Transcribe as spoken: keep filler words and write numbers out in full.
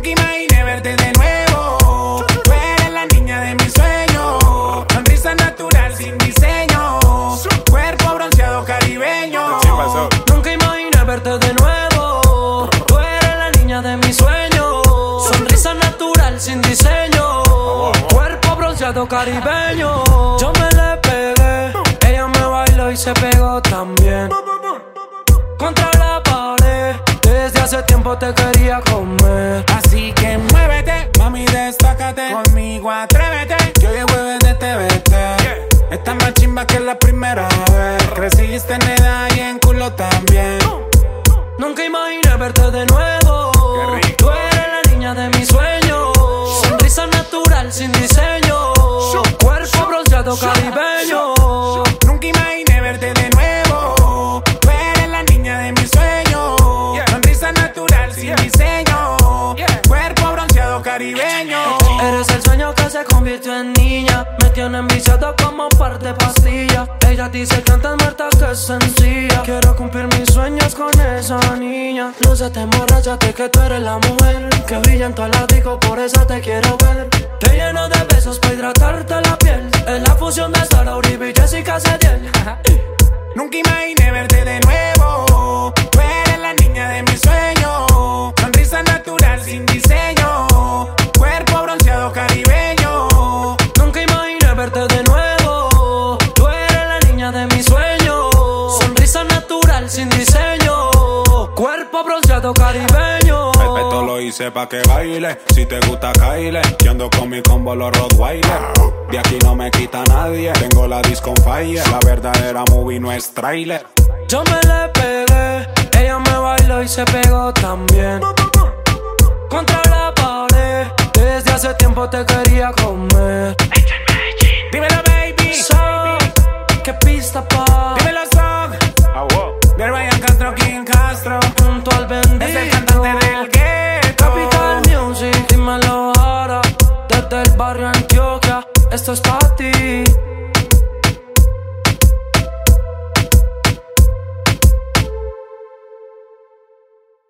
Nunca imaginé verte de nuevo. Tú eres la niña de mis sueños. Sonrisa natural sin diseño. Cuerpo bronceado caribeño. Nunca imaginé verte de nuevo. Tú eres la niña de mis sueños. Sonrisa natural sin diseño. Cuerpo bronceado caribeño. Yo me le pegué. Ella me bailó y se pegó también. Contra la pared. Desde hace tiempo te quería comer. Así que muévete, mami, destácate. Conmigo atrévete, que hoy es jueves de T V T. Está más chimba que la primera vez. Creciste en edad y en culo también. Nunca imaginé verte de nuevo. Tú eres la niña de mis sueños. Sonrisa natural sin diseño. Cuerpo bronceado caribeño. Nunca imaginé verte de nuevo. Tú eres la niña de mis sueños. Sonrisa natural sin diseño. Cuerpo bronceado caribeño. Eres el sueño que se convirtió en niña. Me tiene enviciado como par de pastillas. Ella dice que antes muerta que sencilla. Quiero cumplir mis sueños con esa niña. No se te emborrachate que tú eres la mujer que brilla en tu disco, por eso te quiero ver. Te lleno de besos para hidratarte la piel. Es la fusión de Sara Uribe y Jessica Cediel. Nunca imaginé verte de nuevo. Tú eres la niña de mis sueños. Sonrisa natural sin diseño. Cuerpo bronceado caribeño. Nunca imaginé verte de nuevo. Tú eres la niña de mis sueños. Sonrisa natural sin diseño. Cuerpo bronceado caribeño. El peto lo hice pa' que baile. Si te gusta, caile. Yo ando con mi combo los Rottweiler. De aquí no me quita nadie. Tengo la disco on fire. La verdadera movie no es trailer. Yo me le pegué. Ella me bailó y se pegó también. Contra la pared. Desde hace tiempo te quería comer.